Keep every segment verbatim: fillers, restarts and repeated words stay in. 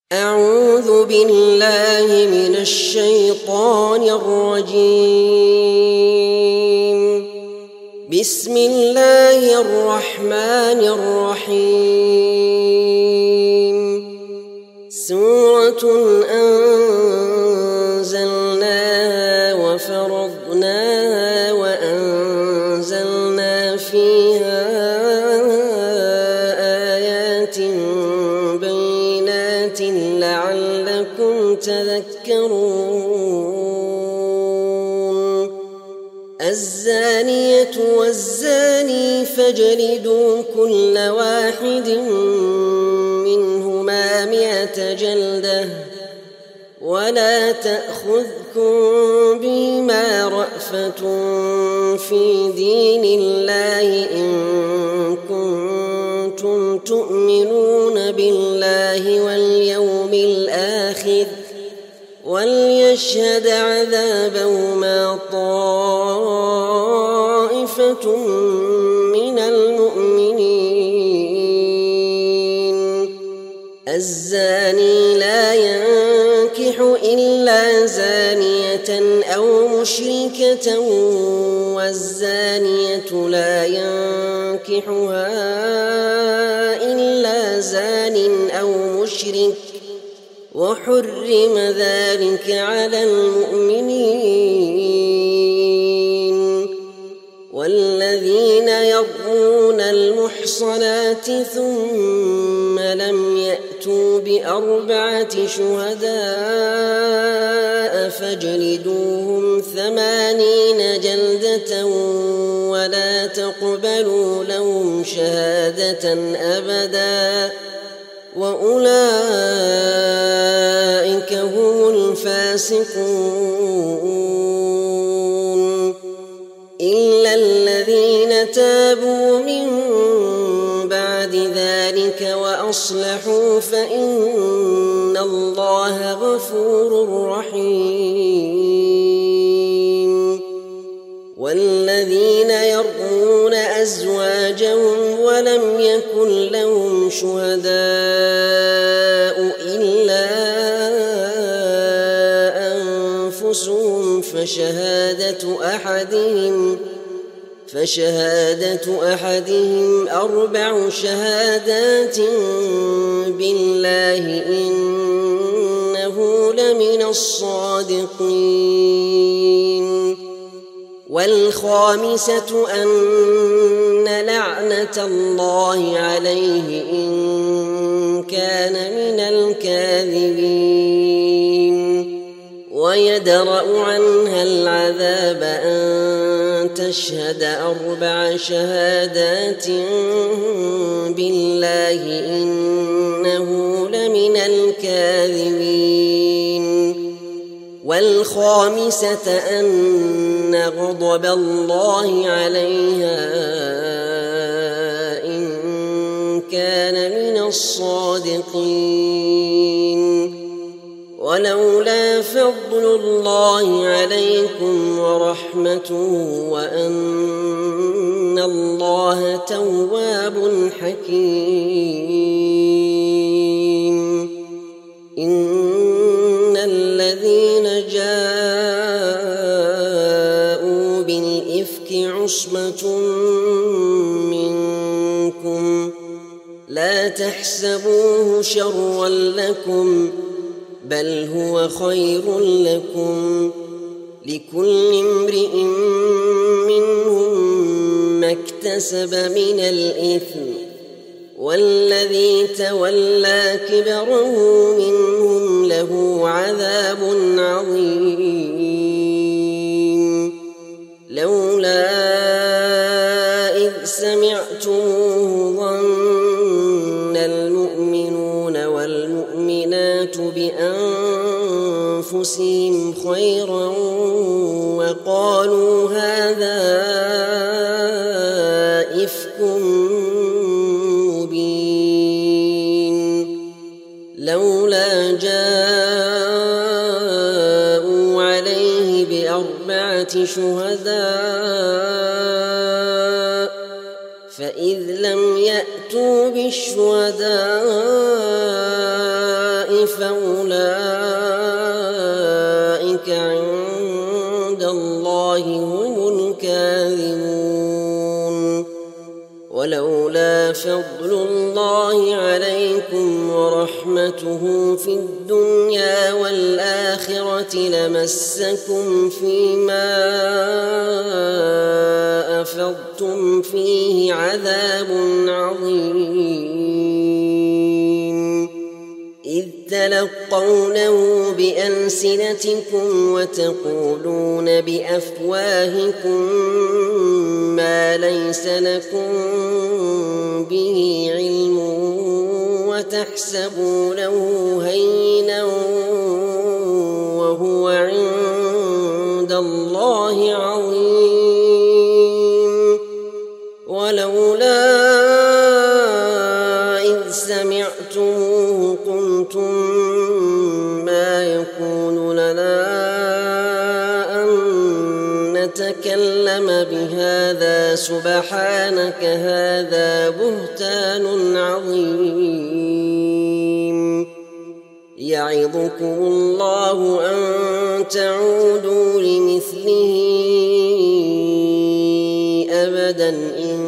أعوذ بالله من الشيطان الرجيم. بسم الله الرحمن الرحيم. سورة أنزلناها وفرضناها وأنزلنا فيها آيات بينات لعلكم تذكرون. الزانية والزاني فاجلدوا كل واحد منهما مئة جلدة ولا تأخذكم بهما رأفة في دين الله إن كنتم تؤمنون بالله واليوم الآخر وليشهد عذابهما طائفة من المؤمنين. الزاني لا ينكح إلا زانية أو مشركة والزانية لا ينكحها إلا زان أو مشرك وحرم ذلك على المؤمنين. والذين يرمون المحصنات ثم لم يأتوا بأربعة شهداء فاجلدوهم ثمانين جلدة ولا تقبلوا لهم شهادة أبدا وأولئك هم الفاسقون. إلا الذين تابوا من بعد ذلك وأصلحوا فإن الله غفور رحيم. والذين يرمون أزواجهم ولم يكن لهم شهداء إلا أنفسهم فشهادة أحدهم فشهادة أحدهم أربع شهادات بالله إنه لمن الصادقين. والخامسة أن لعنة الله عليه إن كان من الكاذبين ويدرأ عنها العذاب أن تشهد أربع شهادات بالله إنه لمن الكاذبين. والخامسة أن غضب الله عليها إن كان من الصادقين. ولولا فضل الله عليكم ورحمته وأن الله تواب حكيم. إن الذين جاءوا بالإفك عصبة منكم لا تحسبوه شرا لكم بل هو خير لكم لكل امرئ منهم ما اكتسب من الإثم والذي تولى كبره منهم له عذاب عظيم. لولا إذ سمعتموه ظن المؤمنون والمؤمنات بأنفسهم خيرا وقالوا هذا إفك مبين. لولا جاءوا عليه بأربعة شهداء فإذ لم يأتوا بالشهداء فأولئك عند الله هم الكاذبون. ولولا فضل الله عليكم ورحمته في الدنيا والآخرة لمسكم فيما أفضتم فيه عذاب عظيم، إذ تلقونه بألسنتكم وتقولون بأفواهكم ما ليس لكم به علم وتحسبونه هينا وهو عند الله عظيم. ولولا إذ سمعتموه قلتم ما يكون لنا أن نتكلم بهذا سبحانك هذا بهتان عظيم. يعظكم الله أن تعودوا لمثله أبدا إن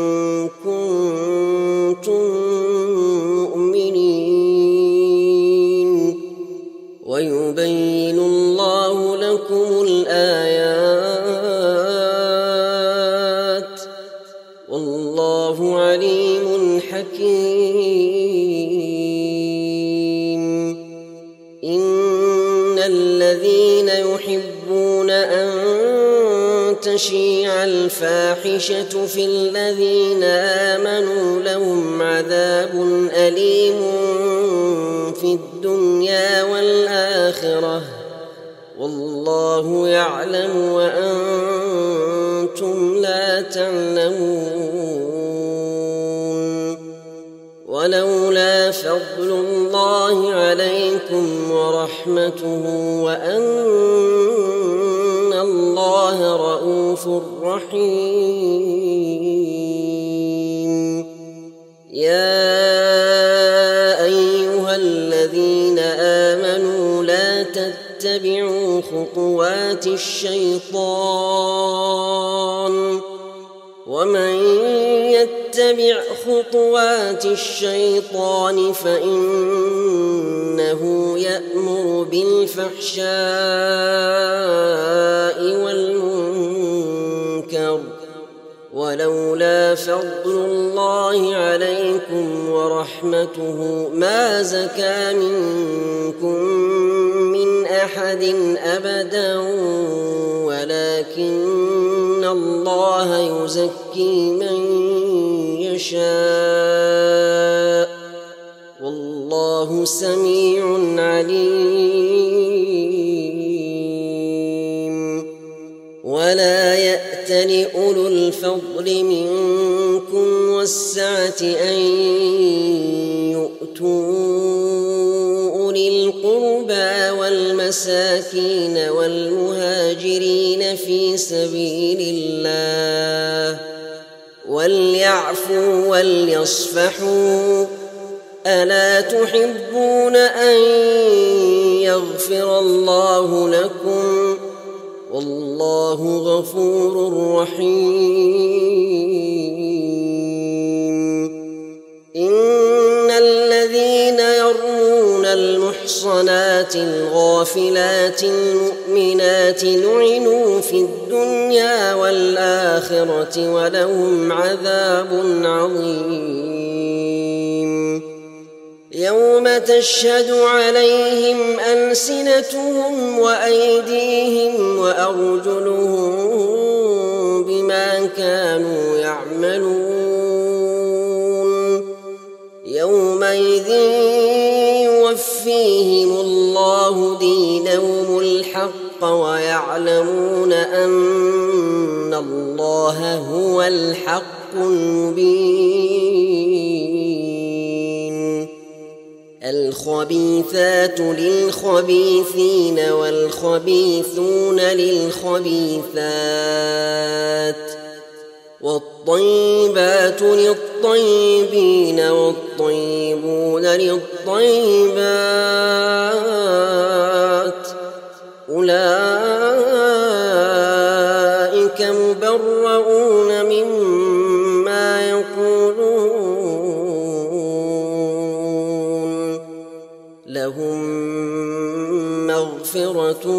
كنتم مؤمنين، ويبين الله لكم الآيات والله عليم حكيم. إن الذين يحبون أن تشيع الفاحشة في الذين آمنوا لهم عذاب أليم في الدنيا والآخرة والله يعلم وأنتم لا تعلمون. ولولا فضل الله عليكم ورحمته وأن الله رءوف رحيم. يا أيها الذين آمنوا لا تتبعوا خطوات الشيطان ومن يتبع خطوات الشيطان فإنه يأمر بالفحشاء والمنكر. ولولا فضل الله عليكم ورحمته ما زكى منكم من أحد أبدا ولكن الله يزكي من يشاء والله سميع عليم. ولا يأتل أولو الفضل منكم والسعة أن يؤتوا أولي القربى والمساكين والمهاجرين في سبيل الله وليعفوا وليصفحوا ألا تحبون أن يغفر الله لكم والله غفور رحيم. إن الذين يرمون المحصنات الغافلات المؤمنات لعنوا في الدنيا والآخرة ولهم عذاب عظيم. يوم تشهد عليهم ألسنتهم وأيديهم وأرجلهم بما كانوا يعملون. يومئذ يوفيهم الله دينهم الحق ويعلمون أن الله هو الحق المبين. الخبيثات للخبيثين والخبيثون للخبيثات والطيبات للطيبين والطيبون للطيبات لهم مغفرة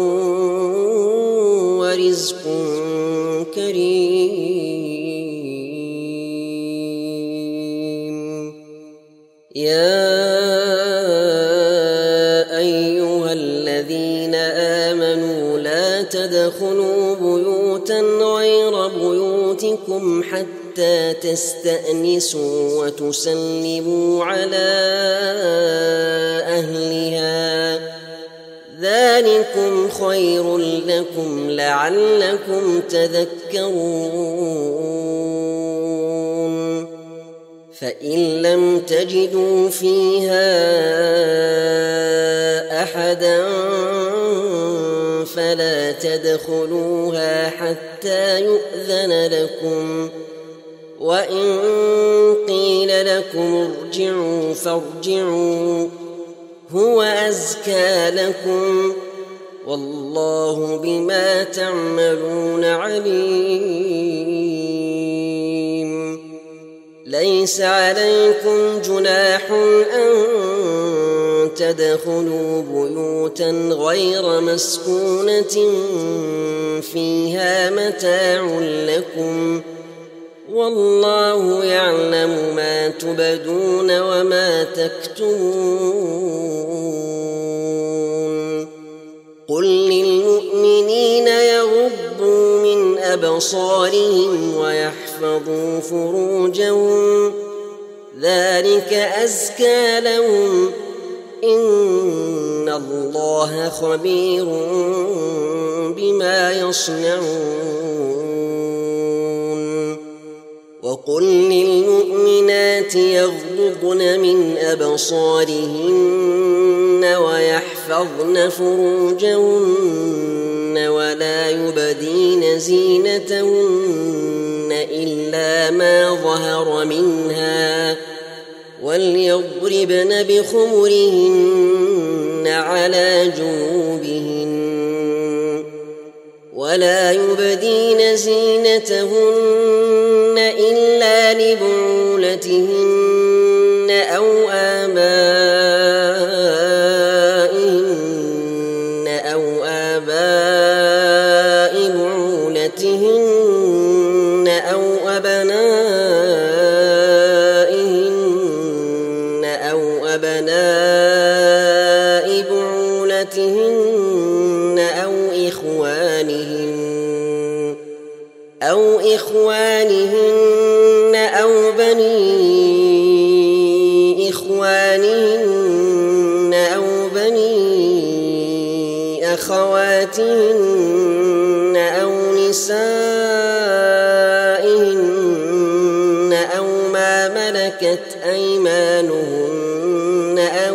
ورزق كريم. يا أيها الذين آمنوا لا تدخلوا بيوتا غير بيوتكم حتى تستأنسوا وتسلموا على أهلها، ذلكم خير لكم لعلكم تذكرون. فإن لم تجدوا فيها أحدا فلا تدخلوها حتى يؤذن لكم، وإن قيل لكم ارجعوا فارجعوا هو أزكى لكم، والله بما تعملون عليم. ليس عليكم جناح أن تدخلوا بيوتا غير مسكونة فيها متاع لكم، والله يعلم ما تبدون وما تكتمون. قل للمؤمنين يغضوا من أبصارهم ويحفظوا فروجهم، ذلك أزكى لهم، إن الله خبير بما يصنعون. وقل للمؤمنات يغضضن من أبصارهن ويحفظن فروجهن ولا يبدين زينتهن إلا ما ظهر منها، وليضربن بخمرهن على جيوبهن، ولا يبدين زينتهن إلا لبعولتهن أو آبائهن أو آباء بعولتهن أو أبنائهن أو أبناء بعولتهن أو إخوانهن أو إخوانهن أو بني إخوانهن أو بني أخواتهن أو نسائهن أو ما ملكت أيمانهن أو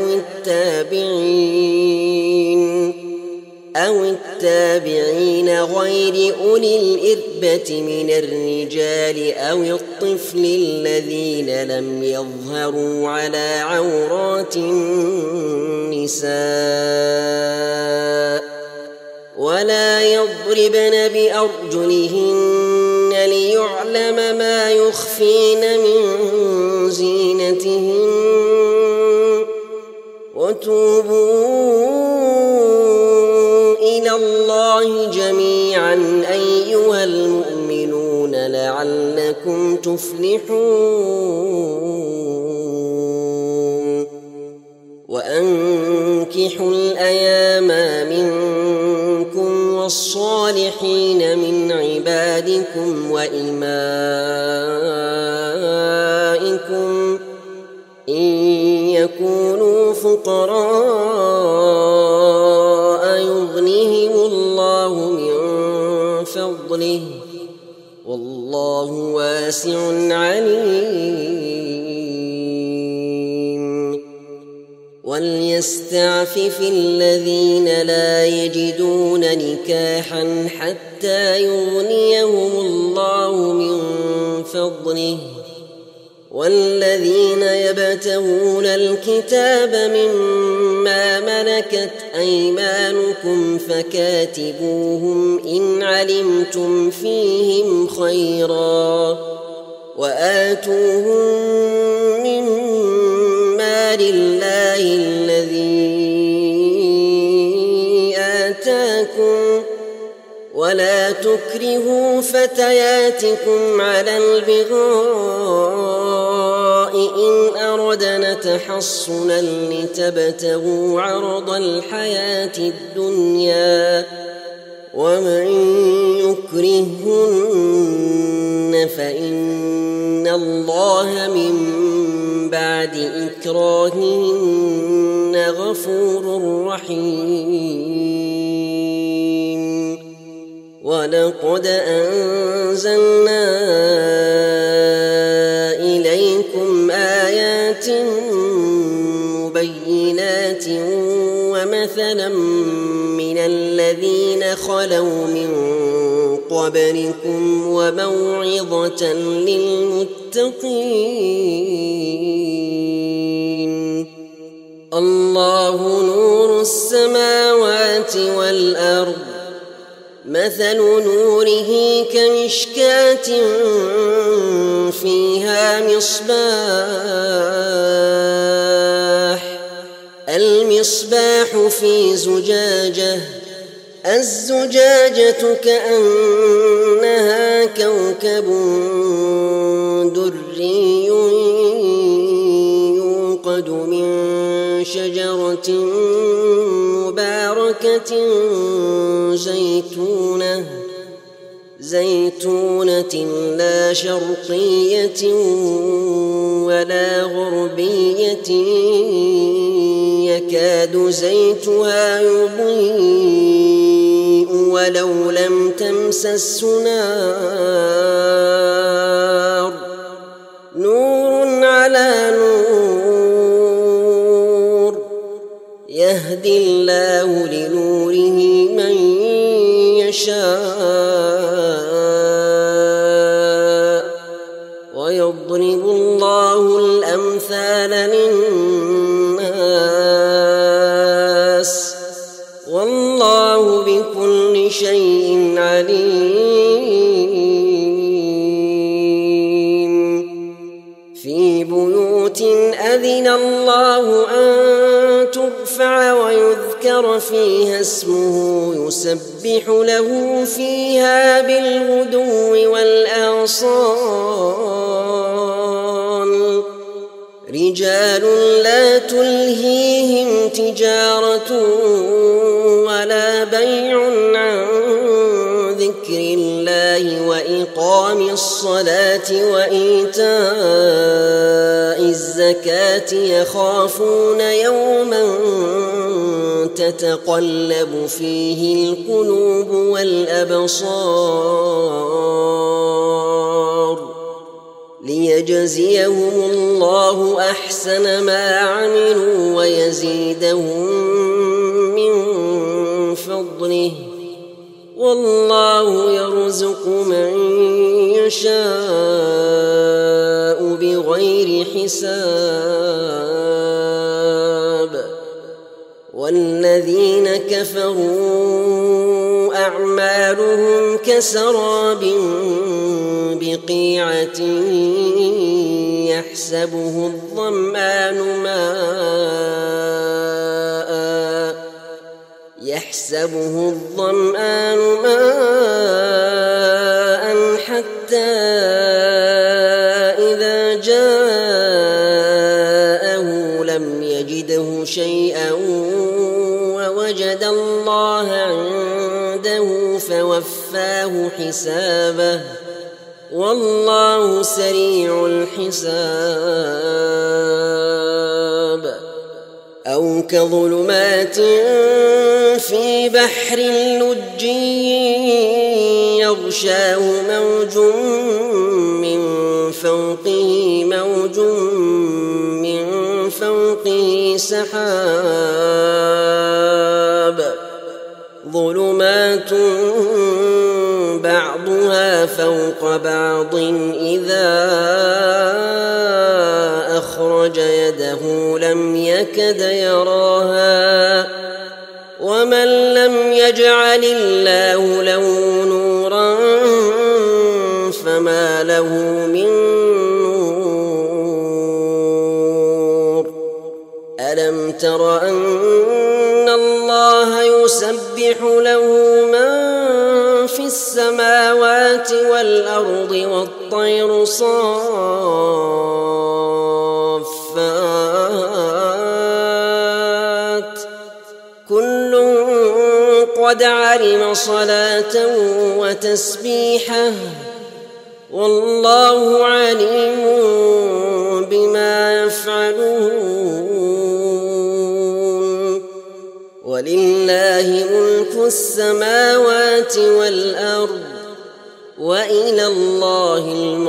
التابعين أو التابعين غير أولي الإربة من الرجال أو الطفل الذين لم يظهروا على عورات النساء، ولا يضربن بأرجلهن ليعلم ما يخفين من زينتهن. وتوبوا إلى الله جميعا أيها المؤمنون لعلكم تفلحون. وأنكحوا الأيام منكم والصالحين من عبادكم وإمائكم إن يكونوا فقراء يغنهم الله من فضله، والله واسع عليم. وليستعفف الذين لا يجدون نكاحا حتى يغنيهم الله من فضله، والذين يبتغون الكتاب مما ملكت أيمانكم فكاتبوهم إن علمتم فيهم خيرا، وآتوهم مما لله الذي ولا تكرهوا فتياتكم على البغاء إن أردنا تحصنا لتبتغوا عرض الحياة الدنيا ومن يكرهن فإن الله من بعد إكراههن غفور رحيم. ولقد أنزلنا إليكم آيات مبينات ومثلا من الذين خلوا من قبلكم وموعظة للمتقين. الله نور السماوات والأرض مثل نوره كمشكاة فيها مصباح المصباح في زجاجة الزجاجة كأنها كوكب دري يوقد من شجرة مباركة زيتونة زيتونة لا شرقية ولا غربية يكاد زيتها يضيء ولو لم تمسسه نار نور على نور يهدي الله لنوره من يشاء ويضرب الله الأمثال للناس والله بكل شيء عليم. في بيوت أذن الله أن ترفع ويذكر فيها اسمه يسبح له فيها بالغدو والآصال رجال لا تلهيهم تجارة ولا بيع عن ذكر الله وإقام الصلاة وإيتاء الزكاة يخافون يوما تتقلب فيه القلوب والأبصار ليجزيهم الله أحسن ما عملوا ويزيدهم من فضله والله يرزق من يشاء بغير حساب. والذين كفروا أعمالهم كسراب بقيعة يحسبه الظمآن ماء يحسبه الظمآن ماء حتى إذا جاءه لم يجده شيئا ووجد الله عنده فوفاه حسابه والله سريع الحساب. أو كظلمات في بحر لجي يغشاه موج من فوقه موج من فوقه سحاب ظلمات بعضها فوق بعض إذا أخرج يده لم يكد يراها ومن لم يجعل الله له نورا فما له من نور. ألم تر أن الله يسبح له من في في السماوات والأرض والطير صافات كل قد علم صلاته وتسبيحه والله عليم بما يفعلون ولله ملك السماوات والأرض وإلى الله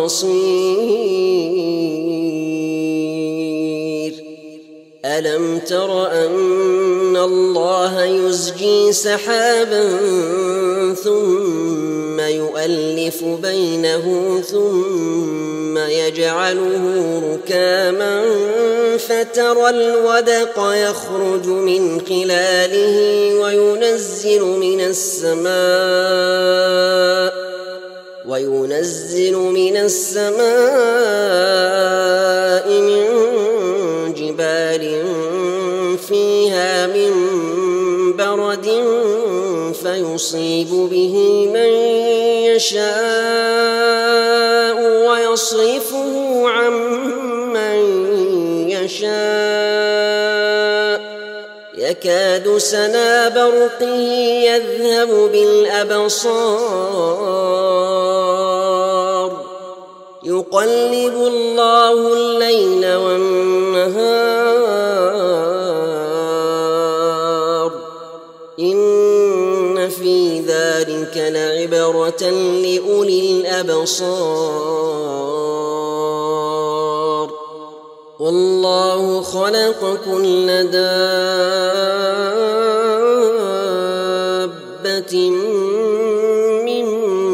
المصير ألم تر أن الله يزجي سحابا ثم يؤلف بينه ثم يجعله ركاما فترى الودق يخرج من خلاله وينزل من السماء وينزل من السماء من جبال فيها من برد فيصيب به من يشاء ويصرفه عن من يشاء يكاد سنا برقه يذهب بالأبصار يقلب الله الليل والنهار إن في ذلك لعبرة لأولي الأبصار والله خلق كل دابة من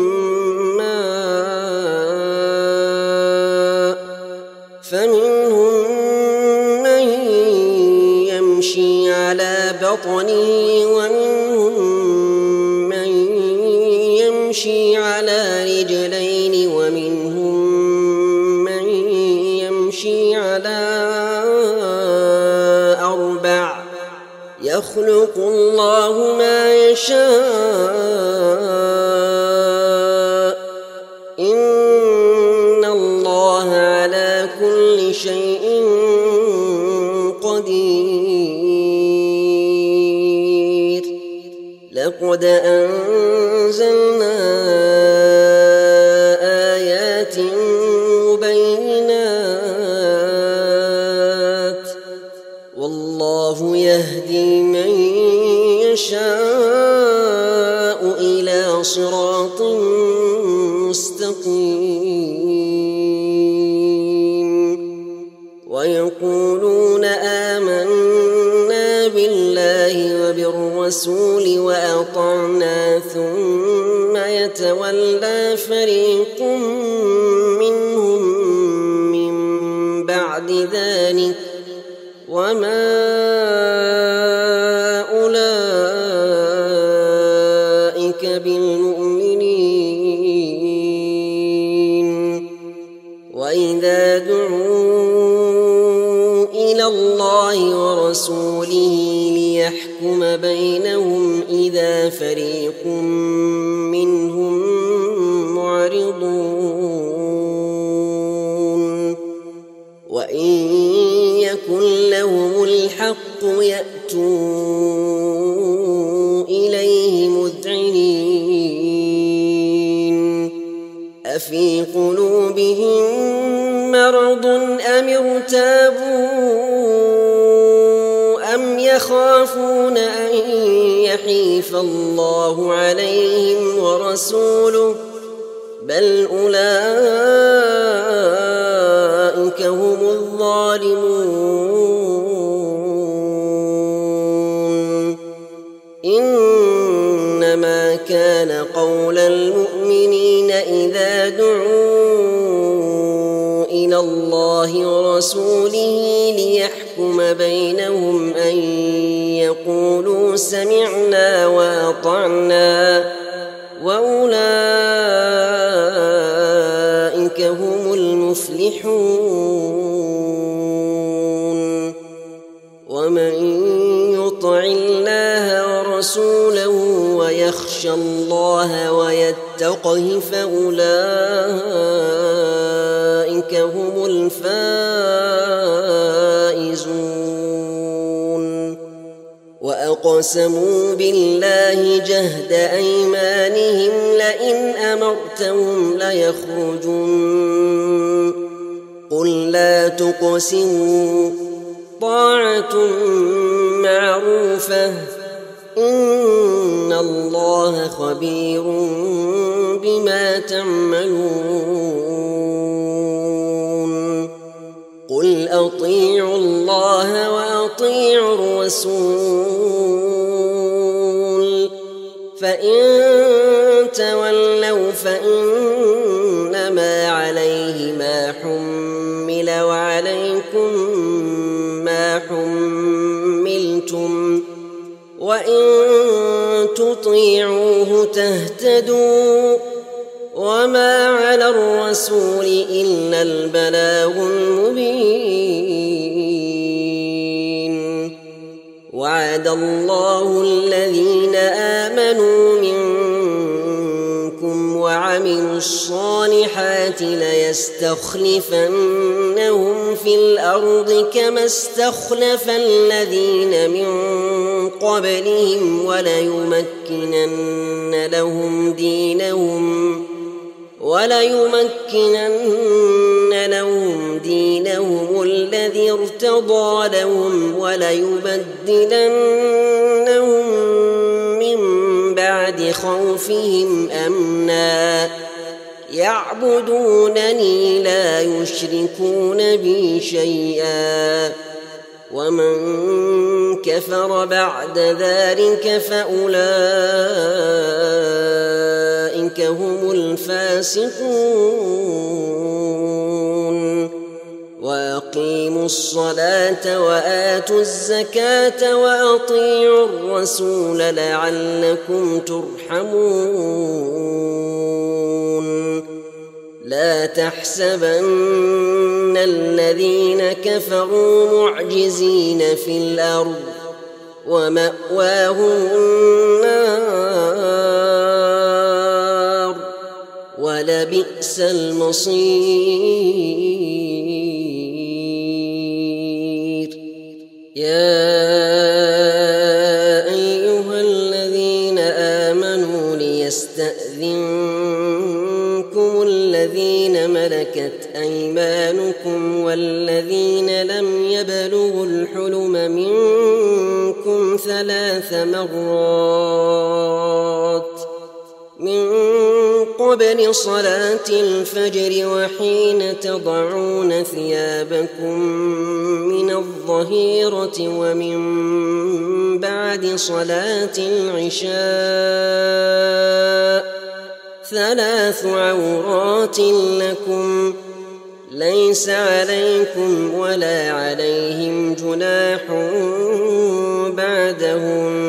ماء فمنهم من يمشي على بطنه ومنهم من يمشي على رجلين ومنهم من يمشي على أربع يخلق الله ما يشاء إن الله على كل شيء قدير لقد أنزلنا آيات مبينات والله يهدي من يشاء إلى صراط مستقيم ويقولون آمنا بالله وبالرسول وأطعنا ثم يتولى فريق منهم من بعد ذلك وما أولئك بالمؤمنين وإذا دعوا إلى الله ورسوله ليحكم بينهم إذا فريق منهم معرضون وإن يكن لهم الحق يأتوا إليه مذعنين أفي قلوبهم مرض أم ارتابوا أم يخافون أن يحيف الله عليهم ورسوله بل أولئك هم الظالمون إنما كان قول المؤمنين إذا دعوا إلى الله ورسوله ليحكم بينهم أن يقولوا سمعنا وأطعنا وأولئك هم المفلحون ومن يطع الله ورسوله ويتق يخشى الله ويتقه فأولئك هم الفائزون وأقسموا بالله جهد أيمانهم لئن أمرتهم ليخرجون قل لا تقسموا طاعة معروفة إن الله خبير بما تعملون قل أطيعوا الله وأطيعوا الرسول فإن تولوا فإنما عليه ما حمل وعليكم ما حملتم وإن تطيعوه تهتدوا وما على الرسول إلا البلاغ المبين وعد الله الذين آمنوا منكم وعملوا الصالحات ليستخلفنهم في الأرض كما استخلف الذين من قبلهم وليمكنن لهم دينهم وليمكنن لهم دينهم الذي ارتضى لهم وليبدلنهم من بعد خوفهم أمنا يعبدونني لا يشركون بي شيئا ومن كفر بعد ذلك فأولئك هم الفاسقون وأقيموا الصلاة وآتوا الزكاة وأطيعوا الرسول لعلكم ترحمون لا تحسبن الذين كفروا معجزين في الأرض ومأواهم النار ولبئس المصير يا أيها الذين آمنوا ليستأذنكم الذين ملكت أيمانكم والذين لم يبلغوا الحلم منكم ثلاث مرات من قبل صلاة الفجر وحين تضعون ثيابكم من الظهيرة ومن بعد صلاة العشاء ثلاث عورات لكم ليس عليكم ولا عليهم جناح بعدهم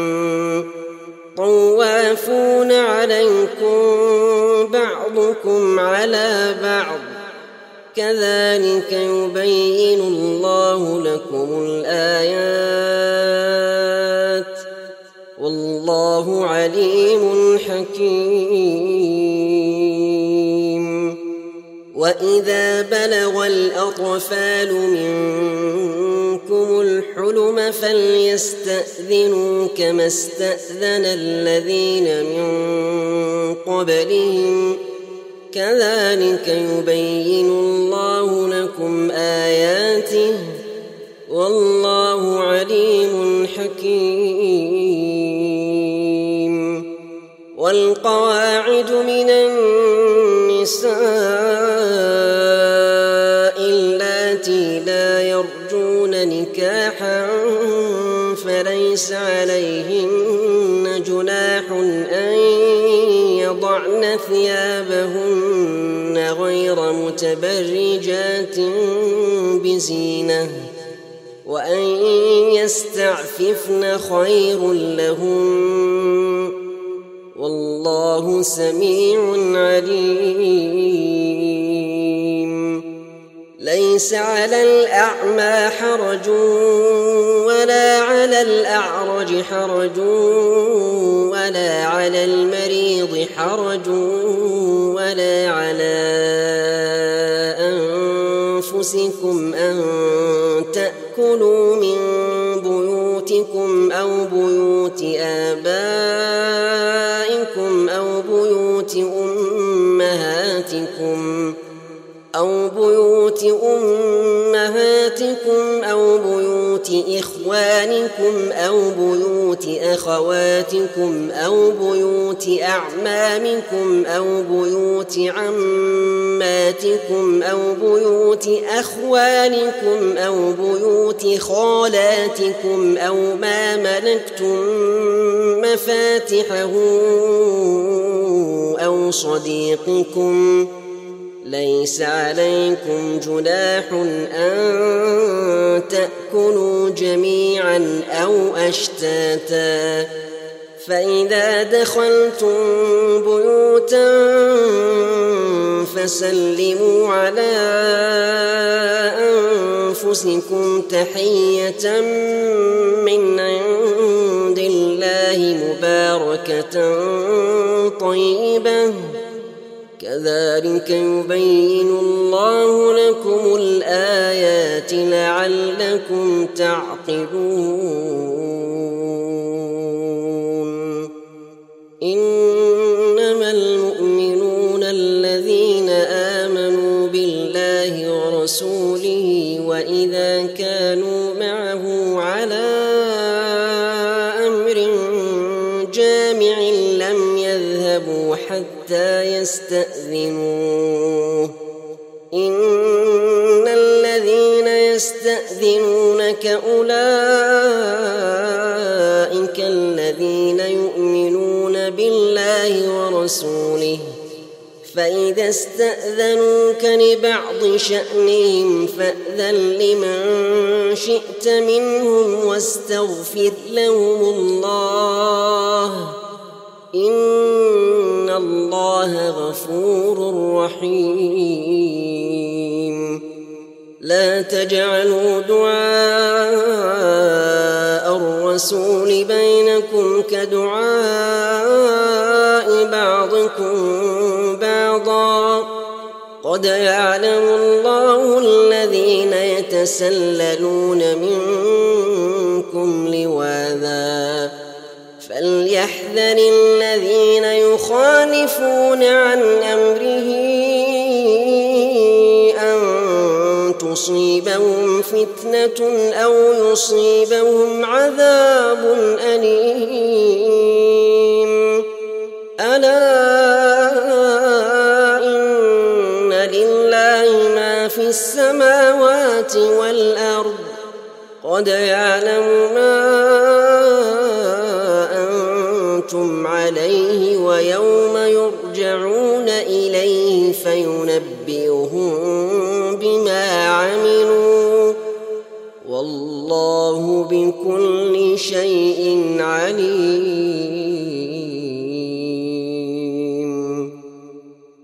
طوافون عليكم بعضكم على بعض كذلك يبين الله لكم الآيات والله عليم حكيم وإذا بلغ الأطفال منكم الحلم فليستأذنوا كما استأذن الذين من قبلهم كذلك يبين الله لكم آياته والله عليم حكيم والقواعد من النساء اللاتي لا يرجون نكاحا فليس عليهن جناح أن يضعن ثيابهن غير متبرجات بزينة وأن يستعففن خير لهم والله سميع عليم ليس على الأعمى حرج ولا على الأعرج حرج ولا على المريض حرج ولا على أنفسكم أن تأكلوا من بيوتكم أو بيوت آبائكم أو بيوت أمهاتكم أو بيوت أمهاتكم أو بيوت إخوانكم أو بيوت أخواتكم أو بيوت أعمامكم أو بيوت عماتكم أو بيوت أخوالكم أو بيوت خالاتكم أو ما ملكتم مفاتحه أو صديقكم. ليس عليكم جناح أن تأكلوا جميعا أو أشتاتا، فإذا دخلتم بيوتا فسلموا على أنفسكم تحية من عند الله مباركة طيبة، كذلك يبين الله لكم الآيات لعلكم تعقلون. إنما المؤمنون الذين آمنوا بالله ورسوله وإذا كانوا معه على أمر جامع لم يذهبوا حتى يستأذنوه. إن الذين يستأذنونك أولئك الذين يؤمنون بالله ورسوله، فإذا استأذنوك لبعض شأنهم فأذن لمن شئت منهم واستغفر لهم الله، إن الله غفور رحيم. لا تجعلوا دعاء الرسول بينكم كدعاء بعضكم بعضا، قد يعلم الله الذين يتسللون منكم لواذا، فليحذر الذين يخالفون عن أمره أن تصيبهم فتنة أو يصيبهم عذاب أليم. ألا إن لله ما في السماوات والأرض، قد يعلم ما أنتم عليه ويوم يرجعون إليه فينبئهم بما عملوا، والله بكل شيء عليم.